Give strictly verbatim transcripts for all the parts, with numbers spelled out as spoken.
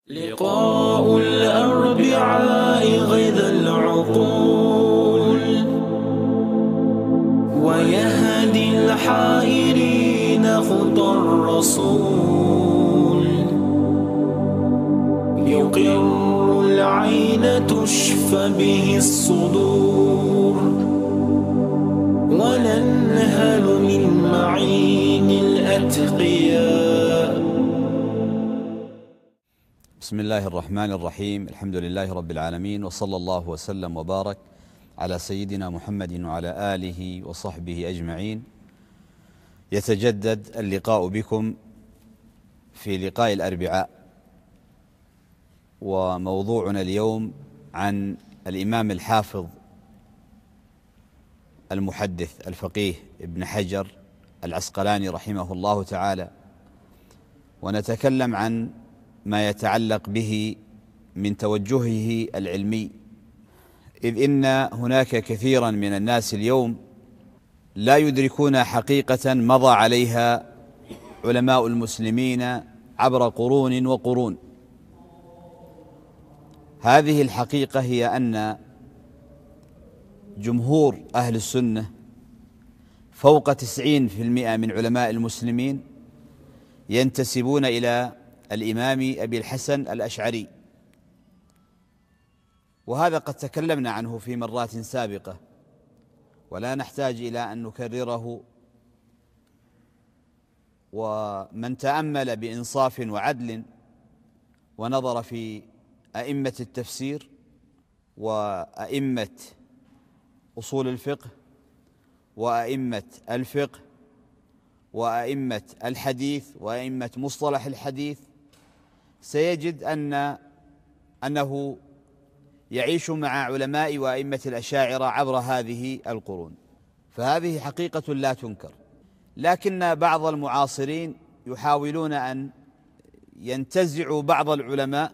لقاء الأربعاء غذا العقول ويهدي الحائرين خطى الرسول، يقر العين تشفى به الصدور، وننهل من معين الأتقياء. بسم الله الرحمن الرحيم. الحمد لله رب العالمين، وصلى الله وسلم وبارك على سيدنا محمد وعلى آله وصحبه أجمعين. يتجدد اللقاء بكم في لقاء الأربعاء، وموضوعنا اليوم عن الإمام الحافظ المحدث الفقيه ابن حجر العسقلاني رحمه الله تعالى، ونتكلم عن ما يتعلق به من توجهه العلمي، إذ إن هناك كثيرا من الناس اليوم لا يدركون حقيقة مضى عليها علماء المسلمين عبر قرون وقرون. هذه الحقيقة هي أن جمهور أهل السنة فوق تسعين في المئة من علماء المسلمين ينتسبون إلى الإمام أبي الحسن الأشعري، وهذا قد تكلمنا عنه في مرات سابقة ولا نحتاج إلى أن نكرره. ومن تأمل بإنصاف وعدل ونظر في أئمة التفسير وأئمة أصول الفقه وأئمة الفقه وأئمة الحديث وأئمة مصطلح الحديث سيجد أن أنه يعيش مع علماء وأئمة الأشاعرة عبر هذه القرون، فهذه حقيقة لا تنكر. لكن بعض المعاصرين يحاولون أن ينتزعوا بعض العلماء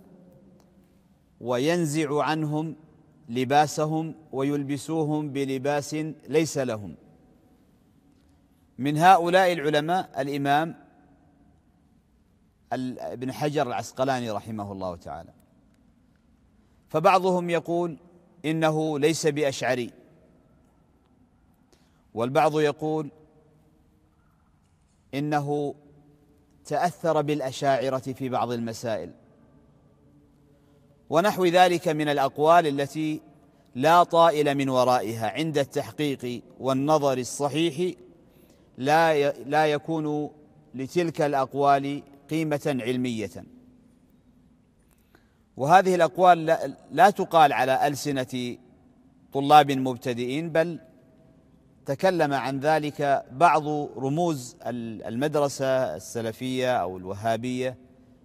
وينزعوا عنهم لباسهم ويلبسوهم بلباس ليس لهم. من هؤلاء العلماء الإمام ابن حجر العسقلاني رحمه الله تعالى، فبعضهم يقول إنه ليس بأشعري، والبعض يقول إنه تأثر بالأشاعرة في بعض المسائل، ونحو ذلك من الأقوال التي لا طائل من ورائها. عند التحقيق والنظر الصحيح لا لا يكون لتلك الأقوال قيمة علمية، وهذه الأقوال لا, لا تقال على ألسنة طلاب مبتدئين، بل تكلم عن ذلك بعض رموز المدرسة السلفية أو الوهابية.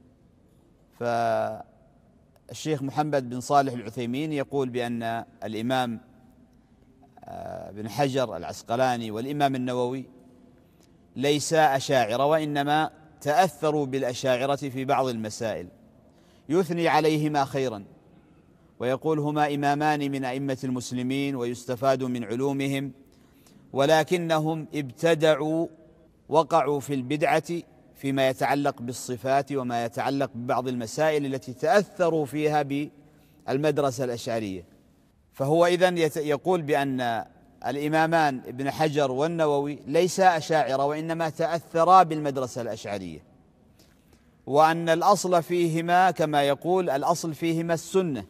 فالشيخ محمد بن صالح العثيمين يقول بأن الإمام ابن حجر العسقلاني والإمام النووي ليسا أشاعرة، وإنما تأثروا بالأشاعرة في بعض المسائل، يثني عليهما خيرا ويقول هما إمامان من أئمة المسلمين ويستفاد من علومهم، ولكنهم ابتدعوا وقعوا في البدعة فيما يتعلق بالصفات وما يتعلق ببعض المسائل التي تأثروا فيها بالمدرسة الأشعرية. فهو إذن يقول بأن الإمامان ابن حجر والنووي ليسا أشاعرة، وإنما تأثرا بالمدرسة الأشعرية، وأن الأصل فيهما كما يقول الأصل فيهما السنة،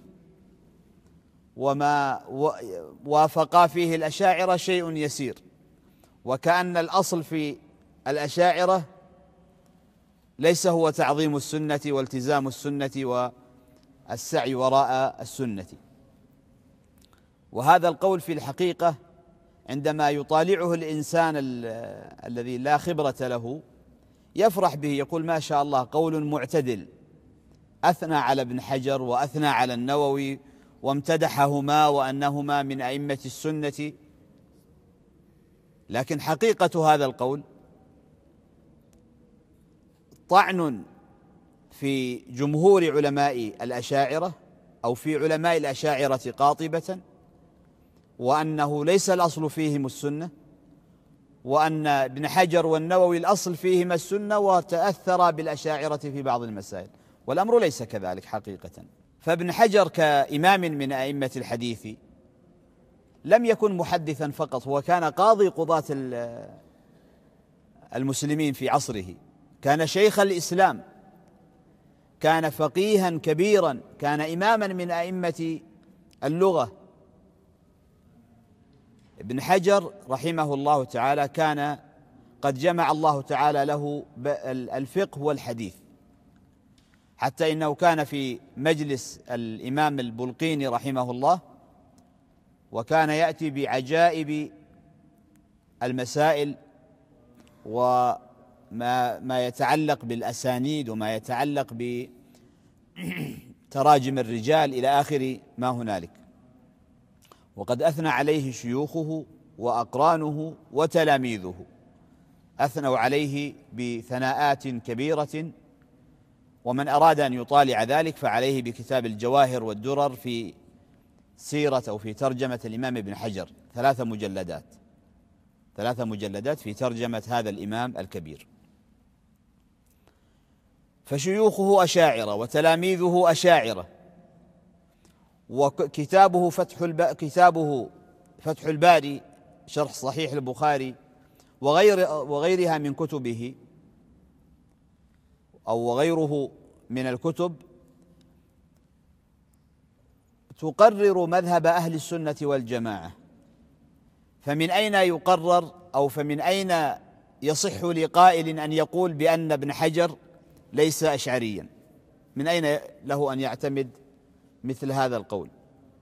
وما وافقا فيه الأشاعرة شيء يسير، وكأن الأصل في الأشاعرة ليس هو تعظيم السنة والتزام السنة والسعي وراء السنة. وهذا القول في الحقيقة عندما يطالعه الإنسان الذي لا خبرة له يفرح به، يقول ما شاء الله قول معتدل، أثنى على ابن حجر وأثنى على النووي وامتدحهما وأنهما من أئمة السنة. لكن حقيقة هذا القول طعن في جمهور علماء الأشاعرة أو في علماء الأشاعرة قاطبة، وأنه ليس الأصل فيهم السنة، وأن ابن حجر والنووي الأصل فيهما السنة وتأثر بالأشاعرة في بعض المسائل. والأمر ليس كذلك حقيقة. فابن حجر كإمام من أئمة الحديث لم يكن محدثا فقط، هو كان قاضي قضاة المسلمين في عصره، كان شيخ الإسلام، كان فقيها كبيرا، كان إماما من أئمة اللغة. ابن حجر رحمه الله تعالى كان قد جمع الله تعالى له الفقه والحديث، حتى إنه كان في مجلس الإمام البلقيني رحمه الله، وكان يأتي بعجائب المسائل وما ما يتعلق بالأسانيد وما يتعلق بتراجم الرجال إلى آخر ما هنالك. وقد أثنى عليه شيوخه وأقرانه وتلاميذه، أثنوا عليه بثناءات كبيرة، ومن أراد أن يطالع ذلك فعليه بكتاب الجواهر والدرر في سيرة أو في ترجمة الإمام ابن حجر، ثلاث مجلدات ثلاث مجلدات في ترجمة هذا الإمام الكبير. فشيوخه أشاعرة وتلاميذه أشاعرة، وكتابه فتح الب... كتابه فتح الباري شرح صحيح البخاري وغير وغيرها من كتبه أو وغيره من الكتب تقرر مذهب أهل السنة والجماعة. فمن أين يقرر أو فمن أين يصح لقائل أن يقول بأن ابن حجر ليس أشعريا؟ من أين له أن يعتمد مثل هذا القول؟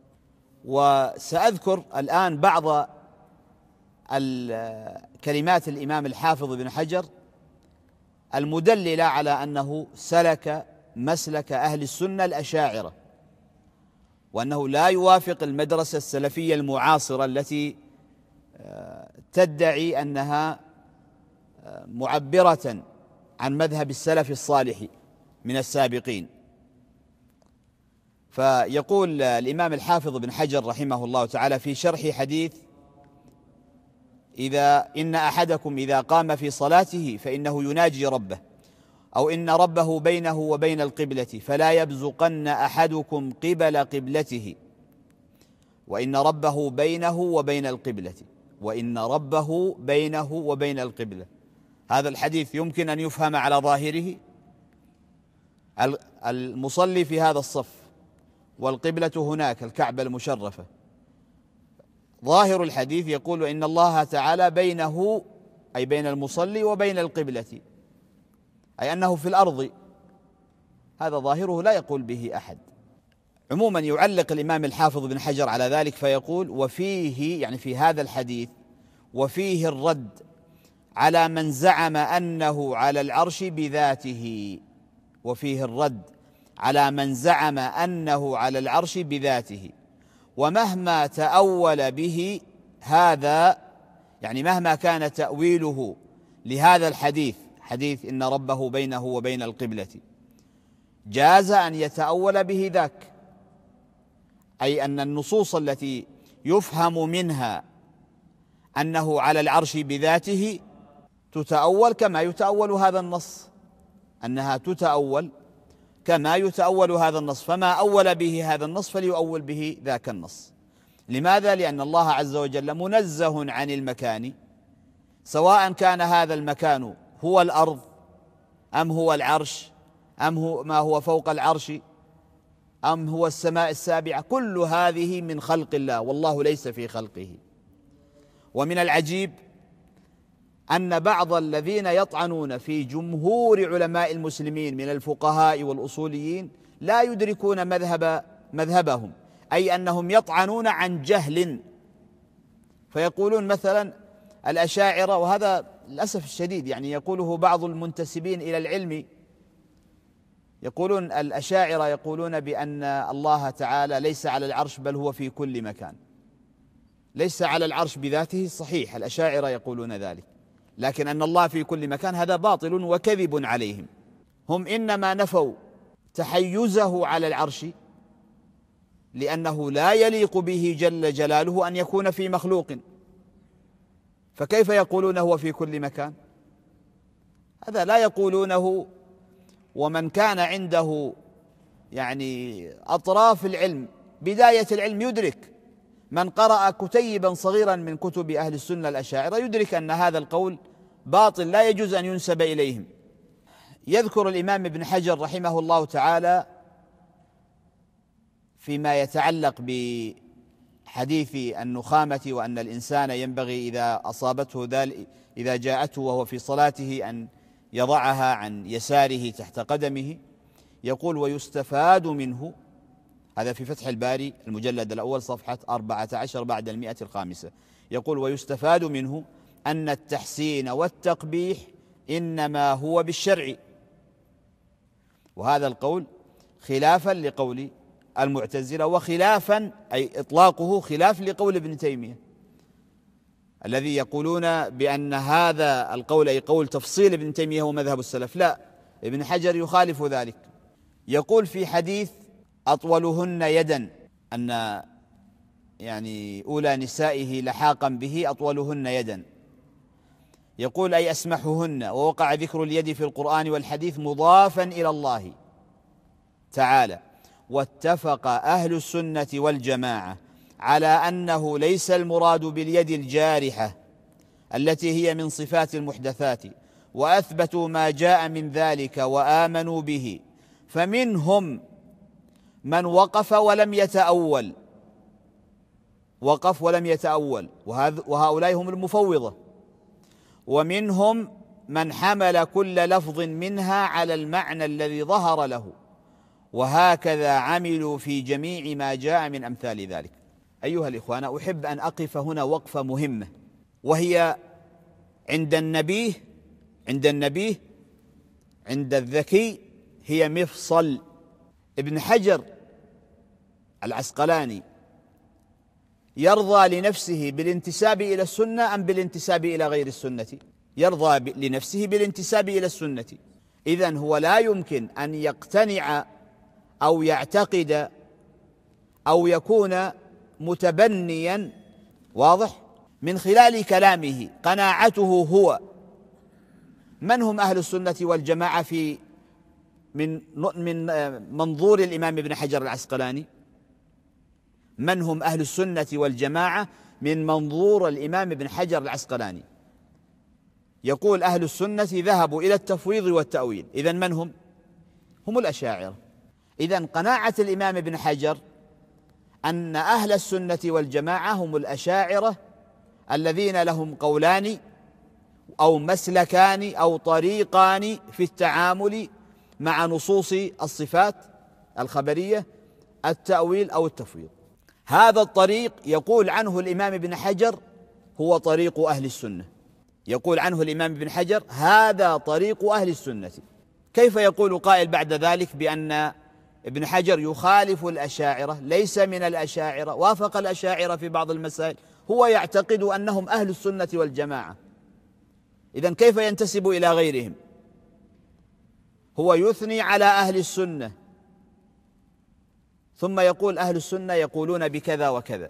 وسأذكر الآن بعض كلمات الإمام الحافظ ابن حجر المدللة على أنه سلك مسلك أهل السنة الأشاعرة، وأنه لا يوافق المدرسة السلفية المعاصرة التي تدعي أنها معبرة عن مذهب السلف الصالح من السابقين. فيقول الإمام الحافظ بن حجر رحمه الله تعالى في شرح حديث إذا إن أحدكم إذا قام في صلاته فإنه يناجي ربه، أو إن ربه بينه وبين القبلة فلا يبزقن أحدكم قبل قبلته، وإن ربه بينه وبين القبلة وإن ربه بينه وبين القبلة. هذا الحديث يمكن أن يفهم على ظاهره، المصلي في هذا الصف والقبلة هناك الكعبة المشرفة، ظاهر الحديث يقول إن الله تعالى بينه أي بين المصلي وبين القبلة، أي أنه في الأرض. هذا ظاهره لا يقول به أحد. عموما يعلق الإمام الحافظ بن حجر على ذلك فيقول وفيه يعني في هذا الحديث وفيه الرد على من زعم أنه على العرش بذاته، وفيه الرد على من زعم أنه على العرش بذاته، ومهما تأول به هذا يعني مهما كان تأويله لهذا الحديث، حديث إن ربه بينه وبين القبلة، جاز أن يتأول به ذاك، أي أن النصوص التي يفهم منها أنه على العرش بذاته تتأول كما يتأول هذا النص، أنها تتأول كما يتأول هذا النص، فما أول به هذا النص فليؤول به ذاك النص. لماذا؟ لأن الله عز وجل منزه عن المكان، سواء كان هذا المكان هو الأرض أم هو العرش أم هو ما هو فوق العرش أم هو السماء السابعة، كل هذه من خلق الله والله ليس في خلقه. ومن العجيب أن بعض الذين يطعنون في جمهور علماء المسلمين من الفقهاء والأصوليين لا يدركون مذهب مذهبهم، أي أنهم يطعنون عن جهل، فيقولون مثلا الأشاعرة، وهذا للأسف الشديد يعني يقوله بعض المنتسبين إلى العلم، يقولون الأشاعرة يقولون بأن الله تعالى ليس على العرش بل هو في كل مكان. ليس على العرش بذاته صحيح، الأشاعرة يقولون ذلك، لكن أن الله في كل مكان هذا باطل وكذب عليهم. هم إنما نفوا تحيزه على العرش لأنه لا يليق به جل جلاله أن يكون في مخلوق، فكيف يقولون هو في كل مكان؟ هذا لا يقولونه ومن كان عنده يعني أطراف العلم بداية العلم يدرك، من قرأ كتيبا صغيرا من كتب أهل السنة الأشاعرة يدرك أن هذا القول باطل لا يجوز أن ينسب إليهم. يذكر الإمام ابن حجر رحمه الله تعالى فيما يتعلق بحديث النخامة وأن الإنسان ينبغي إذا أصابته ذلك إذا جاءته وهو في صلاته أن يضعها عن يساره تحت قدمه، يقول ويستفاد منه، هذا في فتح الباري المجلد الأول صفحة أربعة عشر بعد المئة الخامسة، يقول ويستفاد منه أن التحسين والتقبيح إنما هو بالشرع، وهذا القول خلافا لقول المعتزلة وخلافا أي إطلاقه خلاف لقول ابن تيمية الذي يقولون بأن هذا القول أي قول تفصيل ابن تيمية هو مذهب السلف. لا، ابن حجر يخالف ذلك. يقول في حديث أطولهن يدا أن يعني أولى نسائه لحاقا به أطولهن يدا، يقول أي أسمحهن، ووقع ذكر اليد في القرآن والحديث مضافا إلى الله تعالى. واتفق أهل السنة والجماعة على أنه ليس المراد باليد الجارحة التي هي من صفات المحدثات، وأثبتوا ما جاء من ذلك وآمنوا به، فمنهم من وقف ولم يتأول وقف ولم يتأول وهؤلاء هم المفوضة، ومنهم من حمل كل لفظ منها على المعنى الذي ظهر له، وهكذا عملوا في جميع ما جاء من أمثال ذلك. أيها الإخوان، أحب أن أقف هنا وقفة مهمة، وهي عند النبيه عند النبيه عند الذكي هي مفصل. ابن حجر العسقلاني يرضى لنفسه بالانتساب إلى السنة أم بالانتساب إلى غير السنة؟ يرضى لنفسه بالانتساب إلى السنة. إذن هو لا يمكن أن يقتنع أو يعتقد أو يكون متبنيا، واضح، من خلال كلامه قناعته هو من هم أهل السنة والجماعة في من من منظور الإمام ابن حجر العسقلاني، من هم أهل السنة والجماعة من منظور الإمام ابن حجر العسقلاني. يقول أهل السنة ذهبوا إلى التفويض والتأويل، إذن من هم؟ هم الأشاعرة. إذن قناعة الإمام ابن حجر أن أهل السنة والجماعة هم الأشاعرة الذين لهم قولان أو مسلكان أو طريقان في التعامل مع نصوص الصفات الخبرية، التأويل أو التفويض. هذا الطريق يقول عنه الإمام ابن حجر هو طريق أهل السنة، يقول عنه الإمام ابن حجر هذا طريق أهل السنة. كيف يقول قائل بعد ذلك بأن ابن حجر يخالف الأشاعرة، ليس من الأشاعرة، وافق الأشاعرة في بعض المسائل، هو يعتقد أنهم أهل السنة والجماعة، إذن كيف ينتسب إلى غيرهم؟ هو يثني على أهل السنة ثم يقول أهل السنة يقولون بكذا وكذا.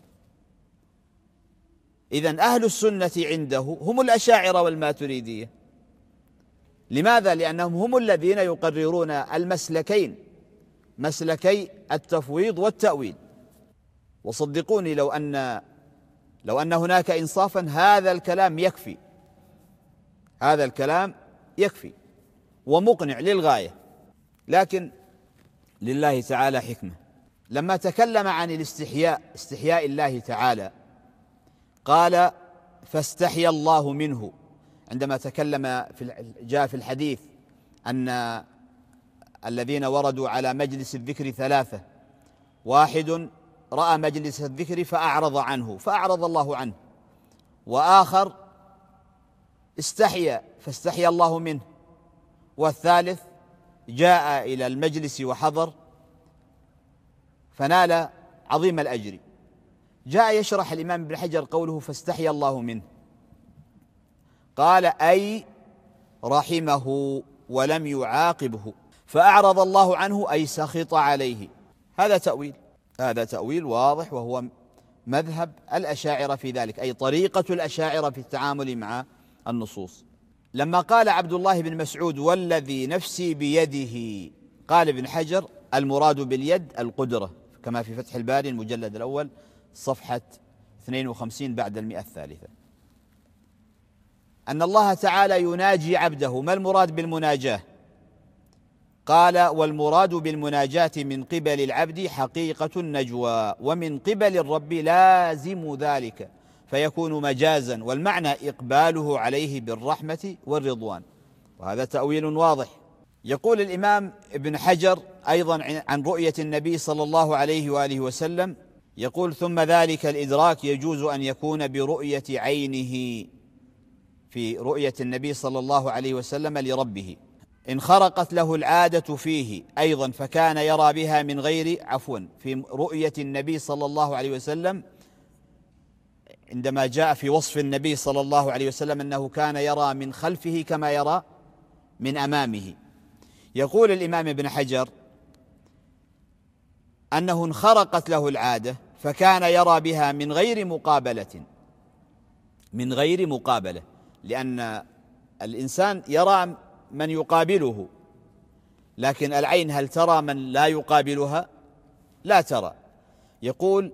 إذن أهل السنة عنده هم الأشاعرة والماتريدية. لماذا؟ لأنهم هم الذين يقررون المسلكين، مسلكي التفويض والتأويل. وصدقوني لو أن لو أن هناك إنصافا هذا الكلام يكفي، هذا الكلام يكفي ومقنع للغاية. لكن لله تعالى حكمة. لما تكلم عن الاستحياء، استحياء الله تعالى، قال فاستحيا الله منه. عندما تكلم في جاء في الحديث أن الذين وردوا على مجلس الذكر ثلاثة، واحد رأى مجلس الذكر فأعرض عنه فأعرض الله عنه، وآخر استحيا فاستحيا الله منه، والثالث جاء إلى المجلس وحضر فنال عظيم الأجر. جاء يشرح الإمام ابن حجر قوله فاستحيا الله منه، قال أي رحمه ولم يعاقبه، فأعرض الله عنه أي سخط عليه. هذا تأويل، هذا تأويل واضح، وهو مذهب الأشاعرة في ذلك، أي طريقة الأشاعرة في التعامل مع النصوص. لما قال عبد الله بن مسعود والذي نفسي بيده، قال ابن حجر المراد باليد القدرة، كما في فتح الباري المجلد الأول صفحة اثنين وخمسين بعد المئة الثالثة، أن الله تعالى يناجي عبده. ما المراد بالمناجاة؟ قال والمراد بالمناجاة من قبل العبد حقيقة النجوى، ومن قبل الرب لازم ذلك، فيكون مجازا، والمعنى إقباله عليه بالرحمة والرضوان، وهذا تأويل واضح. يقول الإمام ابن حجر أيضا عن رؤية النبي صلى الله عليه وآله وسلم، يقول ثم ذلك الإدراك يجوز أن يكون برؤية عينه، في رؤية النبي صلى الله عليه وسلم لربه، إن خرقت له العادة فيه أيضا فكان يرى بها من غير عفوا في رؤية النبي صلى الله عليه وسلم، عندما جاء في وصف النبي صلى الله عليه وسلم أنه كان يرى من خلفه كما يرى من أمامه. يقول الإمام ابن حجر أنه انخرقت له العادة فكان يرى بها من غير مقابلة، من غير مقابلة، لأن الإنسان يرى من يقابله، لكن العين هل ترى من لا يقابلها؟ لا ترى. يقول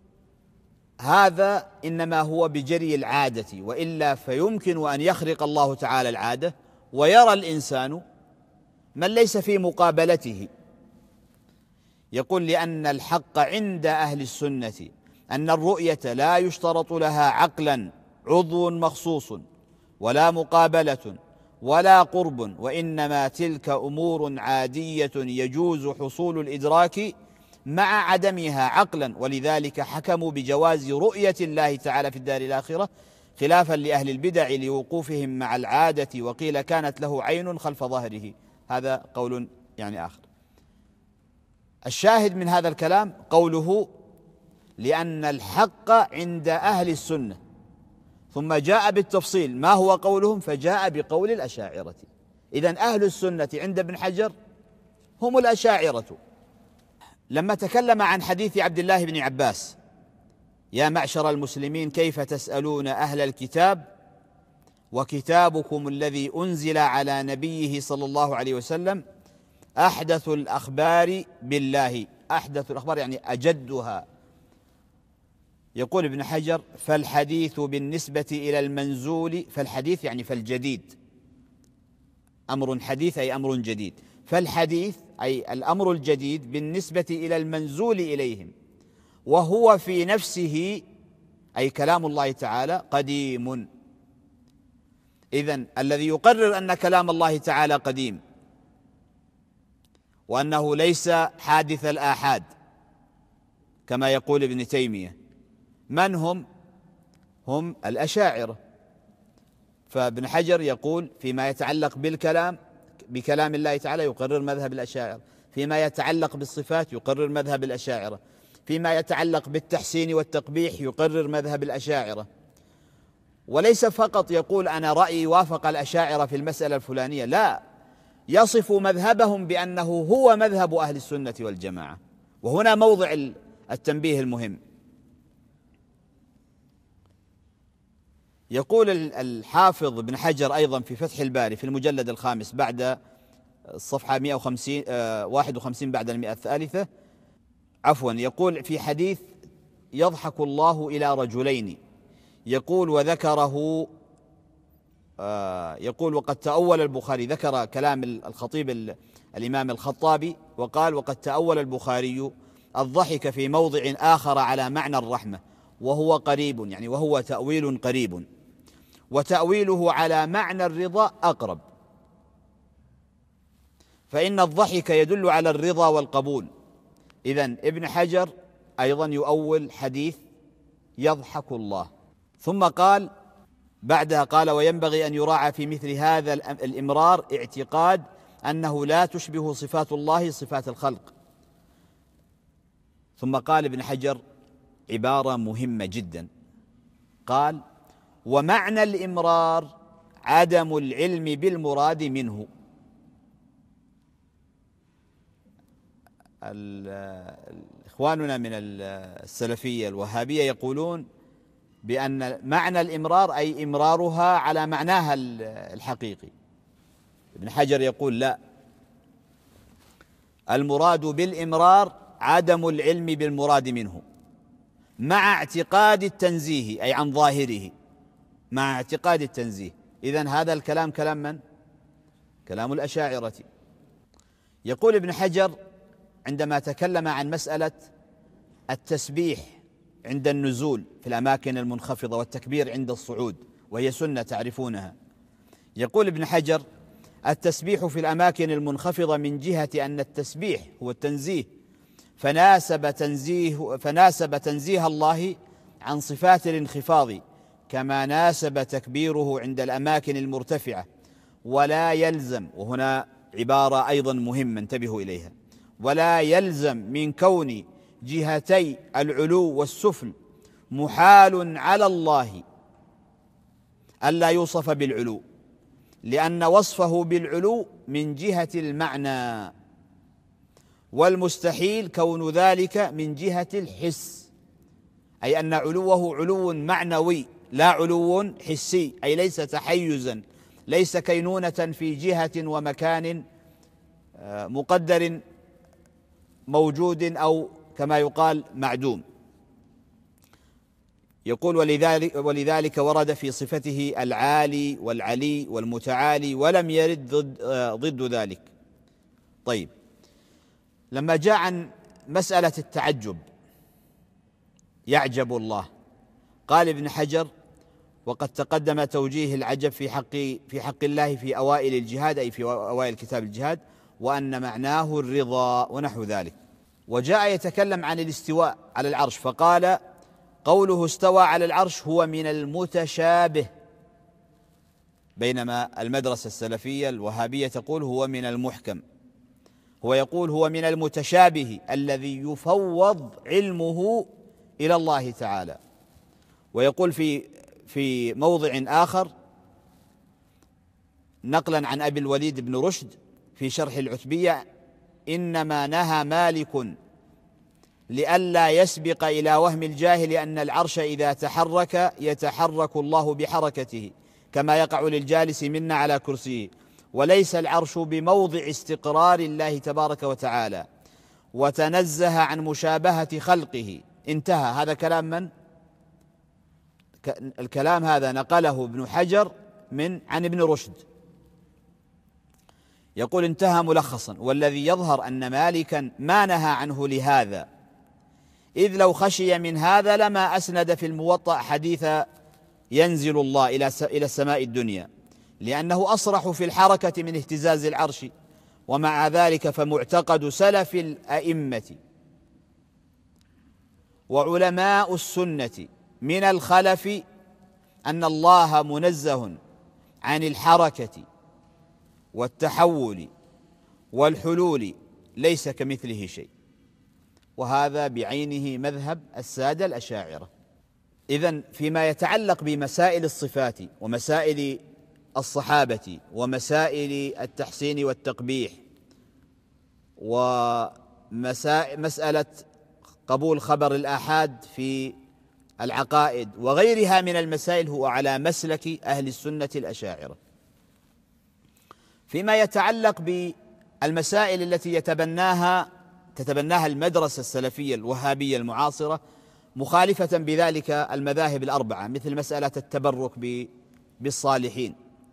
هذا إنما هو بجري العادة، وإلا فيمكن أن يخرق الله تعالى العادة ويرى الإنسان من ليس في مقابلته. يقول لأن الحق عند أهل السنة أن الرؤية لا يشترط لها عقلا عضو مخصوص ولا مقابلة ولا قرب، وإنما تلك أمور عادية يجوز حصول الإدراك مع عدمها عقلا، ولذلك حكموا بجواز رؤية الله تعالى في الدار الآخرة خلافا لأهل البدع لوقوفهم مع العادة، وقيل كانت له عين خلف ظهره. هذا قول يعني آخر. الشاهد من هذا الكلام قوله لأن الحق عند أهل السنة، ثم جاء بالتفصيل ما هو قولهم، فجاء بقول الأشاعرة. إذن أهل السنة عند ابن حجر هم الأشاعرة. لما تكلم عن حديث عبد الله بن عباس يا معشر المسلمين كيف تسألون أهل الكتاب وكتابكم الذي أنزل على نبيه صلى الله عليه وسلم أحدث الأخبار بالله، أحدث الأخبار يعني أجدها. يقول ابن حجر فالحديث بالنسبة إلى المنزول، فالحديث يعني فالجديد، أمر حديث أي أمر جديد، فالحديث أي الأمر الجديد بالنسبة إلى المنزول إليهم، وهو في نفسه أي كلام الله تعالى قديم. إذن الذي يقرر أن كلام الله تعالى قديم وأنه ليس حادث الآحاد كما يقول ابن تيمية، من هم؟ هم الأشاعرة. فابن حجر يقول فيما يتعلق بالكلام بكلام الله تعالى يقرر مذهب الأشاعرة، فيما يتعلق بالصفات يقرر مذهب الأشاعرة، فيما يتعلق بالتحسين والتقبيح يقرر مذهب الأشاعرة. وليس فقط يقول أنا رأيي وافق الأشاعرة في المسألة الفلانية، لا، يصف مذهبهم بأنه هو مذهب أهل السنة والجماعة. وهنا موضع التنبيه المهم. يقول الحافظ ابن حجر أيضا في فتح الباري في المجلد الخامس بعد الصفحة مئة وخمسين واحد وخمسين بعد المئة الثالثة عفوا، يقول في حديث يضحك الله إلى رجلين، يقول وذكره يقول وقد تأول البخاري، ذكر كلام الخطيب الإمام الخطابي وقال وقد تأول البخاري الضحك في موضع آخر على معنى الرحمة وهو قريب، يعني وهو تأويل قريب، وتأويله على معنى الرضا أقرب، فإن الضحك يدل على الرضا والقبول. إذن ابن حجر أيضا يؤول حديث يضحك الله، ثم قال بعدها قال وينبغي أن يراعى في مثل هذا الإمرار اعتقاد أنه لا تشبه صفات الله صفات الخلق. ثم قال ابن حجر عبارة مهمة جدا، قال ومعنى الإمرار عدم العلم بالمراد منه. إخواننا من السلفية الوهابية يقولون بأن معنى الإمرار أي إمرارها على معناها الحقيقي. ابن حجر يقول لا، المراد بالإمرار عدم العلم بالمراد منه مع اعتقاد التنزيه، أي عن ظاهره، مع اعتقاد التنزيه. إذن هذا الكلام كلام من؟ كلام الأشاعرة. يقول ابن حجر عندما تكلم عن مسألة التسبيح عند النزول في الأماكن المنخفضة والتكبير عند الصعود، وهي سنة تعرفونها، يقول ابن حجر: التسبيح في الأماكن المنخفضة من جهة أن التسبيح هو التنزيه، فناسب تنزيه, فناسب تنزيه الله عن صفات الانخفاض كما ناسب تكبيره عند الأماكن المرتفعة، ولا يلزم، وهنا عبارة أيضا مهمة انتبهوا إليها، ولا يلزم من كون جهتي العلو والسفل محال على الله ألا يوصف بالعلو، لأن وصفه بالعلو من جهة المعنى، والمستحيل كون ذلك من جهة الحس، أي أن علوه علو معنوي لا علو حسي، أي ليس تحيزا، ليس كينونة في جهة ومكان مقدر موجود أو كما يقال معدوم. يقول: ولذلك, ولذلك ورد في صفته العالي والعلي والمتعالي، ولم يرد ضد, ضد ذلك. طيب، لما جاء عن مسألة التعجب يعجب الله، قال ابن حجر: وقد تقدم توجيه العجب في حق في حق الله في أوائل الجهاد، أي في أوائل كتاب الجهاد، وأن معناه الرضا ونحو ذلك. وجاء يتكلم عن الاستواء على العرش فقال: قوله استوى على العرش هو من المتشابه، بينما المدرسة السلفية الوهابية تقول هو من المحكم، هو يقول هو من المتشابه الذي يفوض علمه إلى الله تعالى. ويقول في في موضع آخر نقلا عن أبي الوليد بن رشد في شرح العتبية: إنما نهى مالك لئلا يسبق إلى وهم الجاهل أن العرش إذا تحرك يتحرك الله بحركته كما يقع للجالس منا على كرسيه، وليس العرش بموضع استقرار الله تبارك وتعالى، وتنزه عن مشابهة خلقه. انتهى. هذا كلام من؟ الكلام هذا نقله ابن حجر من عن ابن رشد. يقول: انتهى ملخصا: والذي يظهر أن مالكا ما نهى عنه لهذا، إذ لو خشي من هذا لما أسند في الموطأ حديث ينزل الله إلى السماء الدنيا، لأنه أصرح في الحركة من اهتزاز العرش. ومع ذلك فمعتقد سلف الأئمة وعلماء السنة من الخلف أن الله منزه عن الحركة والتحول والحلول، ليس كمثله شيء. وهذا بعينه مذهب السادة الأشاعرة. إذن فيما يتعلق بمسائل الصفات ومسائل الصحابة ومسائل التحسين والتقبيح ومسألة قبول خبر الآحاد في العقائد وغيرها من المسائل، هو على مسلك أهل السنة الأشاعرة. فيما يتعلق بالمسائل التي يتبناها تتبناها المدرسة السلفية الوهابية المعاصرة مخالفة بذلك المذاهب الأربعة، مثل مسألة التبرك بالصالحين،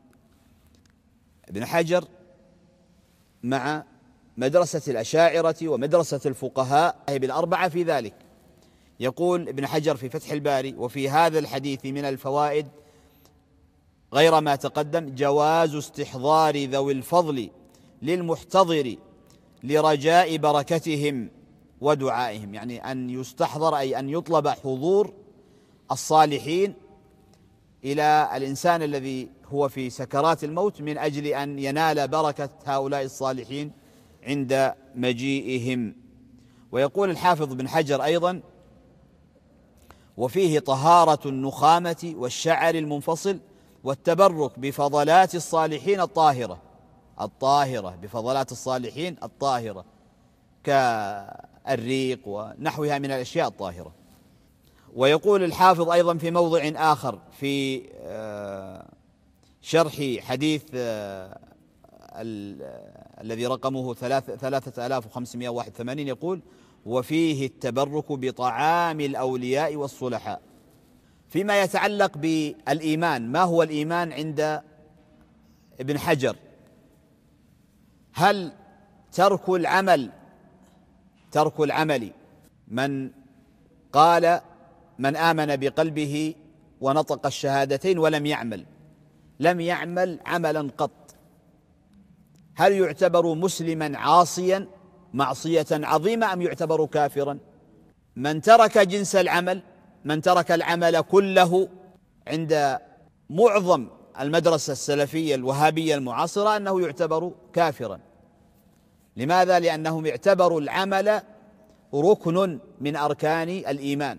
ابن حجر مع مدرسة الأشاعرة ومدرسة الفقهاء الأربعة في ذلك. يقول ابن حجر في فتح الباري: وفي هذا الحديث من الفوائد غير ما تقدم جواز استحضار ذوي الفضل للمحتضر لرجاء بركتهم ودعائهم، يعني أن يستحضر أي أن يطلب حضور الصالحين إلى الإنسان الذي هو في سكرات الموت من أجل أن ينال بركة هؤلاء الصالحين عند مجيئهم. ويقول الحافظ بن حجر أيضا: وفيه طهارة النخامة والشعر المنفصل والتبرك بفضلات الصالحين الطاهرة الطاهرة بفضلات الصالحين الطاهرة كالريق ونحوها من الأشياء الطاهرة. ويقول الحافظ أيضا في موضع آخر في شرح حديث الذي رقمه ثلاثة آلاف وخمسمائة وواحد وثمانين، يقول: وفيه التبرك بطعام الأولياء والصلحاء. فيما يتعلق بالإيمان، ما هو الإيمان عند ابن حجر؟ هل ترك العمل ترك العمل من قال من آمن بقلبه ونطق الشهادتين ولم يعمل لم يعمل عملا قط، هل يعتبر مسلما عاصيا معصية عظيمة أم يعتبر كافرا؟ من ترك جنس العمل، من ترك العمل كله، عند معظم المدرسة السلفية الوهابية المعاصرة أنه يعتبر كافرا. لماذا؟ لأنهم اعتبروا العمل ركن من أركان الإيمان،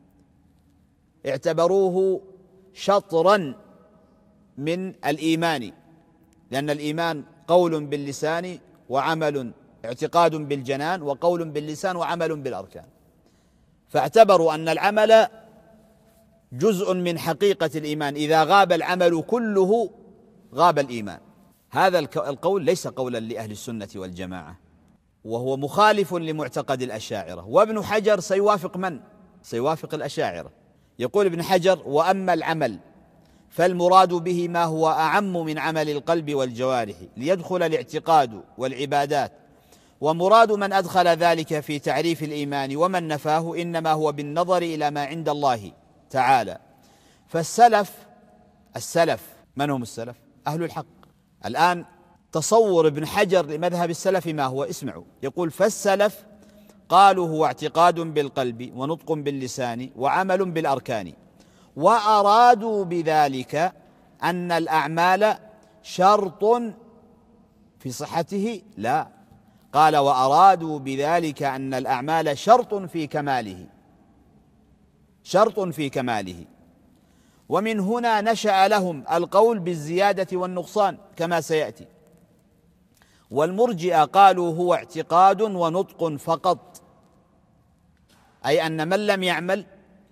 اعتبروه شطرا من الإيمان، لأن الإيمان قول باللسان وعمل، اعتقاد بالجنان وقول باللسان وعمل بالأركان، فاعتبروا أن العمل جزء من حقيقة الإيمان، إذا غاب العمل كله غاب الإيمان. هذا القول ليس قولا لأهل السنة والجماعة، وهو مخالف لمعتقد الأشاعرة. وابن حجر سيوافق من؟ سيوافق الأشاعرة. يقول ابن حجر: وأما العمل فالمراد به ما هو أعم من عمل القلب والجوارح ليدخل الاعتقاد والعبادات، ومراد من أدخل ذلك في تعريف الإيمان ومن نفاه إنما هو بالنظر إلى ما عند الله تعالى. فالسلف السلف من هم السلف؟ أهل الحق. الآن تصور ابن حجر لمذهب السلف ما هو؟ اسمعوا، يقول: فالسلف قالوا هو اعتقاد بالقلب ونطق باللسان وعمل بالأركان، وأرادوا بذلك أن الأعمال شرط في صحته. لا، قال: وأرادوا بذلك أن الأعمال شرط في كماله، شرط في كماله. ومن هنا نشأ لهم القول بالزيادة والنقصان كما سيأتي. والمرجئة قالوا هو اعتقاد ونطق فقط، أي أن من لم يعمل،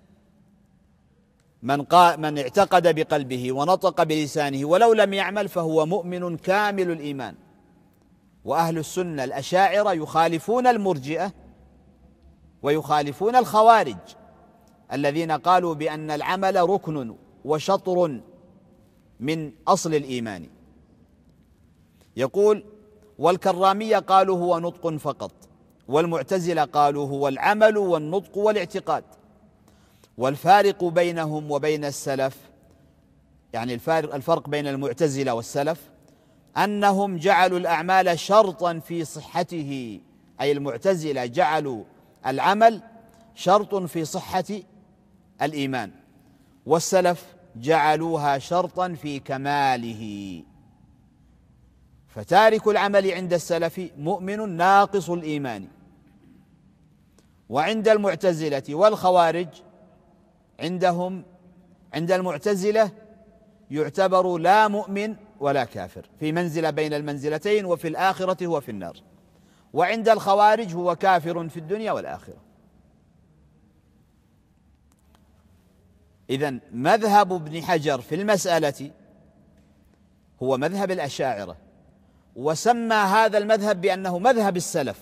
من, من اعتقد بقلبه ونطق بلسانه ولو لم يعمل فهو مؤمن كامل الإيمان. وأهل السنة الأشاعرة يخالفون المرجئة ويخالفون الخوارج الذين قالوا بأن العمل ركن وشطر من أصل الإيمان. يقول: والكرامية قالوا هو نطق فقط، والمعتزلة قالوا هو العمل والنطق والاعتقاد. والفارق بينهم وبين السلف، يعني الفارق الفرق بين المعتزلة والسلف، أنهم جعلوا الأعمال شرطا في صحته، أي المعتزلة جعلوا العمل شرط في صحة الإيمان، والسلف جعلوها شرطا في كماله. فتارك العمل عند السلف مؤمن ناقص الإيمان، وعند المعتزلة والخوارج عندهم عند المعتزلة يعتبر لا مؤمن ولا كافر، في منزلة بين المنزلتين، وفي الآخرة هو في النار. وعند الخوارج هو كافر في الدنيا والآخرة. إذن مذهب ابن حجر في المسألة هو مذهب الأشاعرة، وسمى هذا المذهب بأنه مذهب السلف.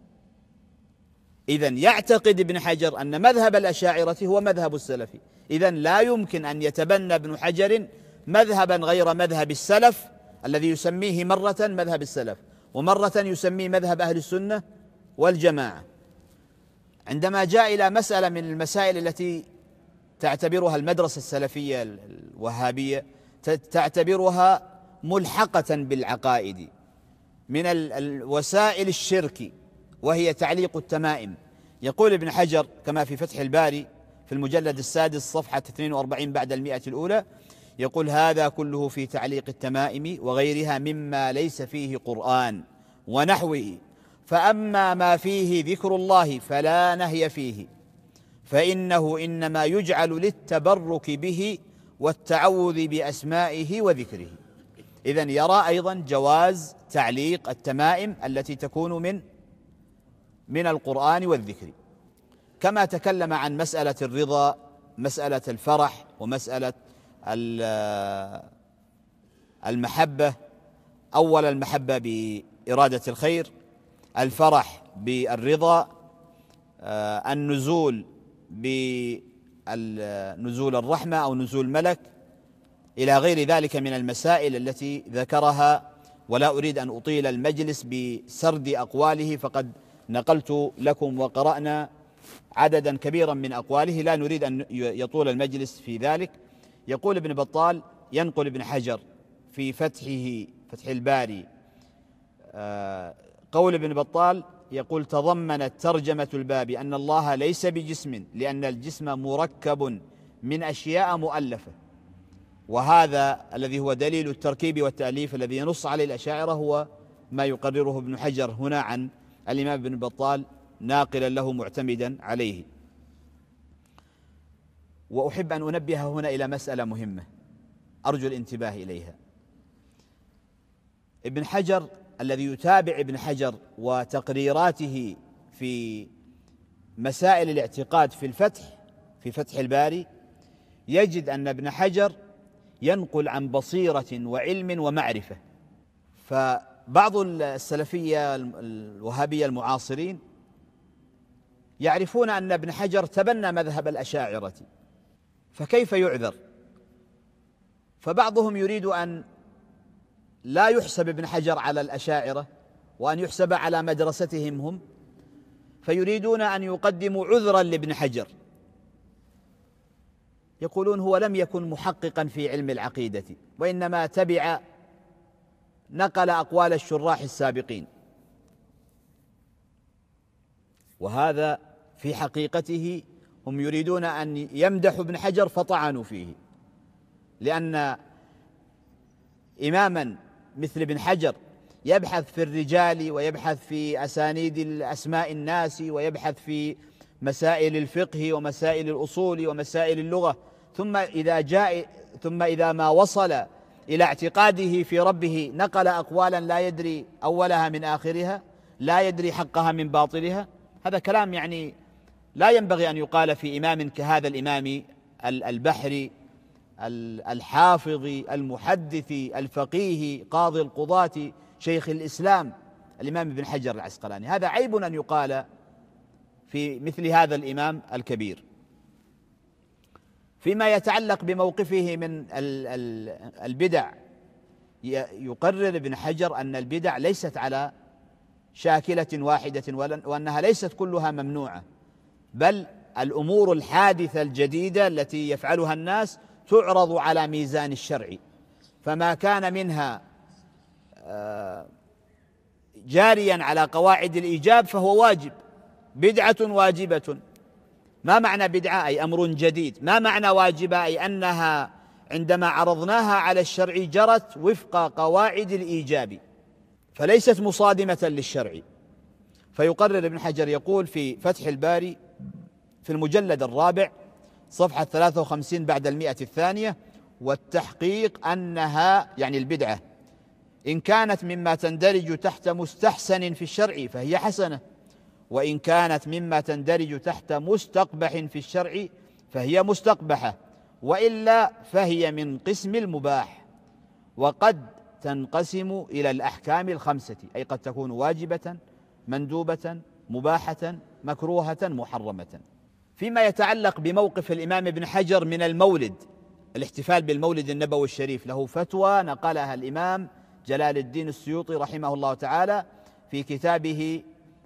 إذن يعتقد ابن حجر أن مذهب الأشاعرة هو مذهب السلف. إذن لا يمكن أن يتبنى ابن حجر مذهبا غير مذهب السلف الذي يسميه مرة مذهب السلف ومرة يسميه مذهب أهل السنة والجماعة. عندما جاء إلى مسألة من المسائل التي تعتبرها المدرسة السلفية الوهابية تعتبرها ملحقة بالعقائد من الوسائل الشرك، وهي تعليق التمائم، يقول ابن حجر كما في فتح الباري في المجلد السادس صفحة اثنين وأربعين بعد المئة الأولى، يقول: هذا كله في تعليق التمائم وغيرها مما ليس فيه قرآن ونحوه، فأما ما فيه ذكر الله فلا نهي فيه، فإنه إنما يجعل للتبرك به والتعوذ بأسمائه وذكره. إذن يرى أيضا جواز تعليق التمائم التي تكون من من القرآن والذكر. كما تكلم عن مسألة الرضا مسألة الفرح ومسألة المحبة. أولا المحبة بإرادة الخير، الفرح بالرضا، النزول بنزول الرحمة أو نزول ملك، إلى غير ذلك من المسائل التي ذكرها، ولا أريد أن أطيل المجلس بسرد أقواله، فقد نقلت لكم وقرأنا عددا كبيرا من أقواله، لا نريد أن يطول المجلس في ذلك. يقول ابن بطال، ينقل ابن حجر في فتحه فتح الباري قول ابن بطال، يقول: تضمنت ترجمة الباب أن الله ليس بجسم، لأن الجسم مركب من أشياء مؤلفة. وهذا الذي هو دليل التركيب والتأليف الذي ينص عليه الأشاعرة هو ما يقرره ابن حجر هنا عن الإمام ابن بطال ناقلا له معتمدا عليه. وأحب أن أنبه هنا إلى مسألة مهمة أرجو الانتباه إليها. ابن حجر الذي يتابع ابن حجر وتقريراته في مسائل الاعتقاد في الفتح في فتح الباري، يجد أن ابن حجر ينقل عن بصيرة وعلم ومعرفة. فبعض السلفية الوهابية المعاصرين يعرفون أن ابن حجر تبنى مذهب الأشاعرة، فكيف يعذر؟ فبعضهم يريد أن لا يحسب ابن حجر على الأشاعرة وأن يحسب على مدرستهم هم، فيريدون أن يقدموا عذرا لابن حجر، يقولون هو لم يكن محققا في علم العقيدة، وإنما تبع نقل أقوال الشراح السابقين. وهذا في حقيقته هم يريدون أن يمدحوا ابن حجر فطعنوا فيه، لأن إماما مثل ابن حجر يبحث في الرجال ويبحث في أسانيد الأسماء الناس ويبحث في مسائل الفقه ومسائل الأصول ومسائل اللغة، ثم إذا جاء ثم إذا ما وصل إلى اعتقاده في ربه نقل أقوالا لا يدري أولها من آخرها، لا يدري حقها من باطلها. هذا كلام يعني لا ينبغي أن يقال في إمام كهذا الإمام البحري الحافظ المحدث الفقيه قاضي القضاة شيخ الإسلام الإمام ابن حجر العسقلاني. هذا عيب أن يقال في مثل هذا الإمام الكبير. فيما يتعلق بموقفه من البدع، يقرر ابن حجر أن البدع ليست على شاكلة واحدة وأنها ليست كلها ممنوعة، بل الأمور الحادثة الجديدة التي يفعلها الناس تعرض على ميزان الشرع، فما كان منها جاريا على قواعد الإيجاب فهو واجب، بدعة واجبة. ما معنى بدعة؟ أي أمر جديد. ما معنى واجبة؟ أي أنها عندما عرضناها على الشرع جرت وفق قواعد الإيجاب فليست مصادمة للشرع. فيقرر ابن حجر يقول في فتح الباري في المجلد الرابع صفحة ثلاثة وخمسين بعد المئة الثانية: والتحقيق أنها يعني البدعة إن كانت مما تندرج تحت مستحسن في الشرع فهي حسنة، وإن كانت مما تندرج تحت مستقبح في الشرع فهي مستقبحة، وإلا فهي من قسم المباح. وقد تنقسم إلى الأحكام الخمسة، أي قد تكون واجبة مندوبة مباحة مكروهة محرمة. فيما يتعلق بموقف الإمام ابن حجر من المولد، الاحتفال بالمولد النبوي الشريف، له فتوى نقلها الإمام جلال الدين السيوطي رحمه الله تعالى في كتابه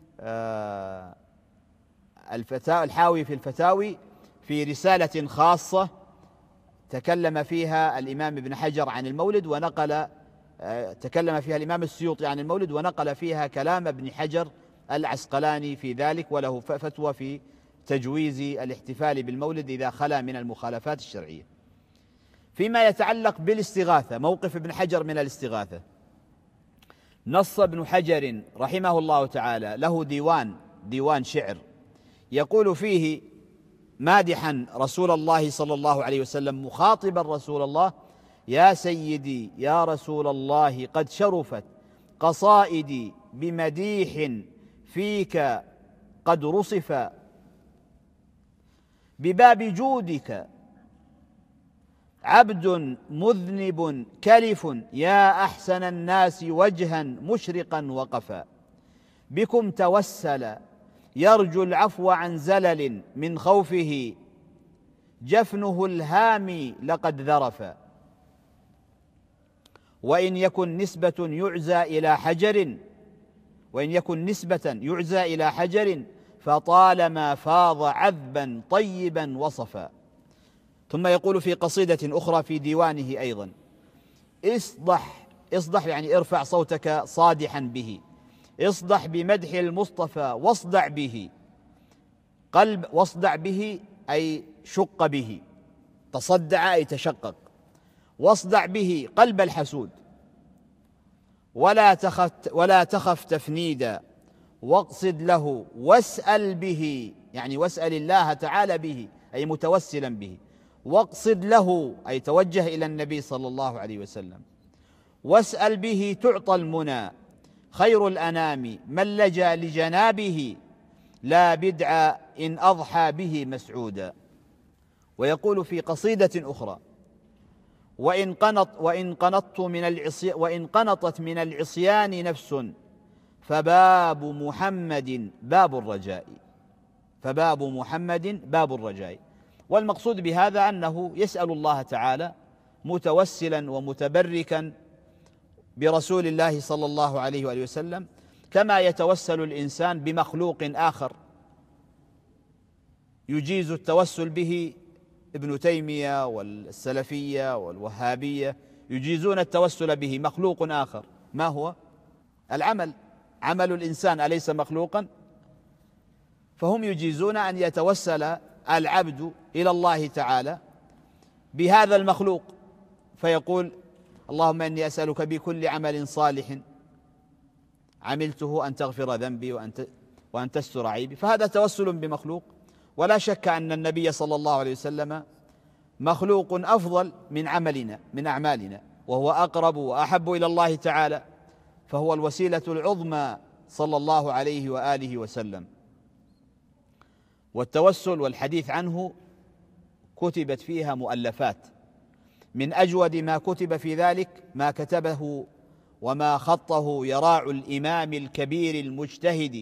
الحاوي في الفتاوي، في رسالة خاصة تكلم فيها الإمام ابن حجر عن المولد ونقل تكلم فيها الإمام السيوطي عن المولد ونقل فيها كلام ابن حجر العسقلاني في ذلك، وله فتوى في تجويز الاحتفال بالمولد إذا خلا من المخالفات الشرعية. فيما يتعلق بالاستغاثة، موقف ابن حجر من الاستغاثة، نص ابن حجر رحمه الله تعالى له ديوان ديوان شعر يقول فيه مادحا رسول الله صلى الله عليه وسلم مخاطبا رسول الله: يا سيدي يا رسول الله قد شرفت قصائدي بمديح فيك قد رصف، بباب جودك عبد مذنب كلف يا أحسن الناس وجها مشرقا وقفا، بكم توسل يرجو العفو عن زلل من خوفه جفنه الهامي لقد ذرفا، وإن يكن نسبة يعزى إلى حجر وإن يكن نسبة يعزى إلى حجر فطالما فاض عذبا طيبا وصفا. ثم يقول في قصيدة أخرى في ديوانه أيضا: اصدح اصدح يعني ارفع صوتك صادحا به، اصدح بمدح المصطفى واصدع به قلب واصدع به أي شق به، تصدع أي تشقق، واصدع به قلب الحسود، ولا تخف ولا تخف تفنيدا واقصد له واسأل به، يعني واسأل الله تعالى به أي متوسلا به، واقصد له أي توجه إلى النبي صلى الله عليه وسلم، واسأل به تعطى المنى خير الأنام من لجأ لجنابه لا بدع إن أضحى به مسعودا. ويقول في قصيدة أخرى: وإن قنط وإن قنطت من العصي وإن قنطت من العصيان نفس فباب محمد باب الرجاء، فباب محمد باب الرجاء. والمقصود بهذا أنه يسأل الله تعالى متوسلا ومتبركا برسول الله صلى الله عليه وآله وسلم، كما يتوسل الإنسان بمخلوق آخر يجيز التوسل به. ابن تيمية والسلفية والوهابية يجيزون التوسل به، مخلوق آخر. ما هو؟ العمل، عمل الإنسان أليس مخلوقا؟ فهم يجيزون أن يتوسل العبد إلى الله تعالى بهذا المخلوق، فيقول: اللهم إني أسألك بكل عمل صالح عملته أن تغفر ذنبي وأن وأن تستر عيبي. فهذا توسل بمخلوق. ولا شك أن النبي صلى الله عليه وسلم مخلوق أفضل من عملنا من أعمالنا، وهو أقرب وأحب إلى الله تعالى، فهو الوسيلة العظمى صلى الله عليه وآله وسلم. والتوسل والحديث عنه كتبت فيها مؤلفات، من أجود ما كتب في ذلك ما كتبه وما خطه يراع الإمام الكبير المجتهد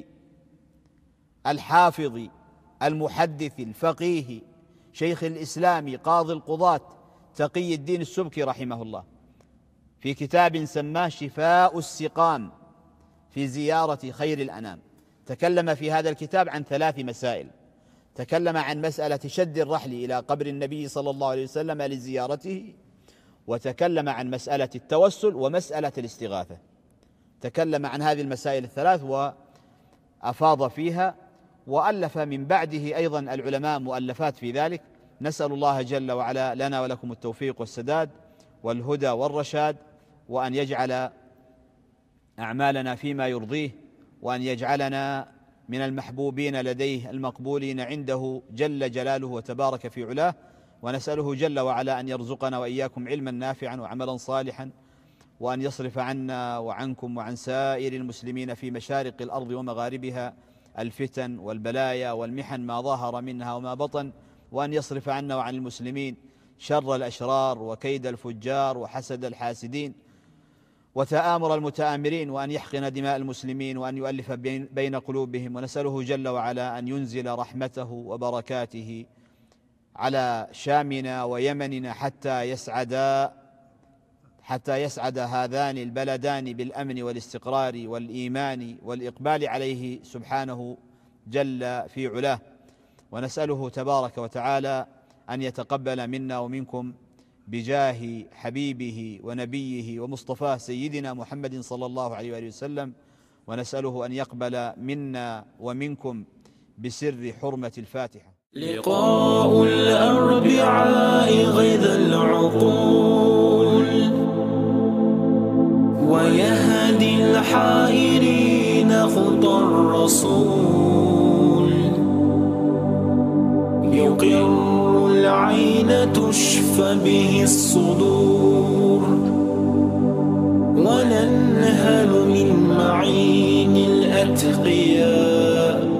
الحافظ المحدث الفقيه شيخ الإسلام قاضي القضاة تقي الدين السبكي رحمه الله، في كتاب سماه شفاء السقام في زيارة خير الأنام. تكلم في هذا الكتاب عن ثلاث مسائل: تكلم عن مسألة شد الرحل إلى قبر النبي صلى الله عليه وسلم لزيارته، وتكلم عن مسألة التوسل ومسألة الاستغاثة. تكلم عن هذه المسائل الثلاث وأفاض فيها، وألف من بعده أيضا العلماء مؤلفات في ذلك. نسأل الله جل وعلا لنا ولكم التوفيق والسداد والهدى والرشاد، وأن يجعل أعمالنا فيما يرضيه، وأن يجعلنا من المحبوبين لديه المقبولين عنده جل جلاله وتبارك في علاه. ونسأله جل وعلا أن يرزقنا وإياكم علما نافعا وعملا صالحا، وأن يصرف عنا وعنكم وعن سائر المسلمين في مشارق الأرض ومغاربها الفتن والبلايا والمحن ما ظهر منها وما بطن، وأن يصرف عنا وعن المسلمين شر الأشرار وكيد الفجار وحسد الحاسدين وتآمر المتآمرين، وأن يحقن دماء المسلمين، وأن يؤلف بين قلوبهم. ونسأله جل وعلا أن ينزل رحمته وبركاته على شامنا ويمننا حتى يسعدا حتى يسعد هذان البلدان بالأمن والاستقرار والإيمان والإقبال عليه سبحانه جل في علاه. ونسأله تبارك وتعالى أن يتقبل منا ومنكم بجاه حبيبه ونبيه ومصطفاه سيدنا محمد صلى الله عليه وآله وسلم. ونسأله أن يقبل منا ومنكم بسر حرمة الفاتحة. لقاء الأربعاء غيظ العقول ويهدي الحائرين خطى الرسول، يقر العين تشفى به الصدور، وننهل من معين الأتقياء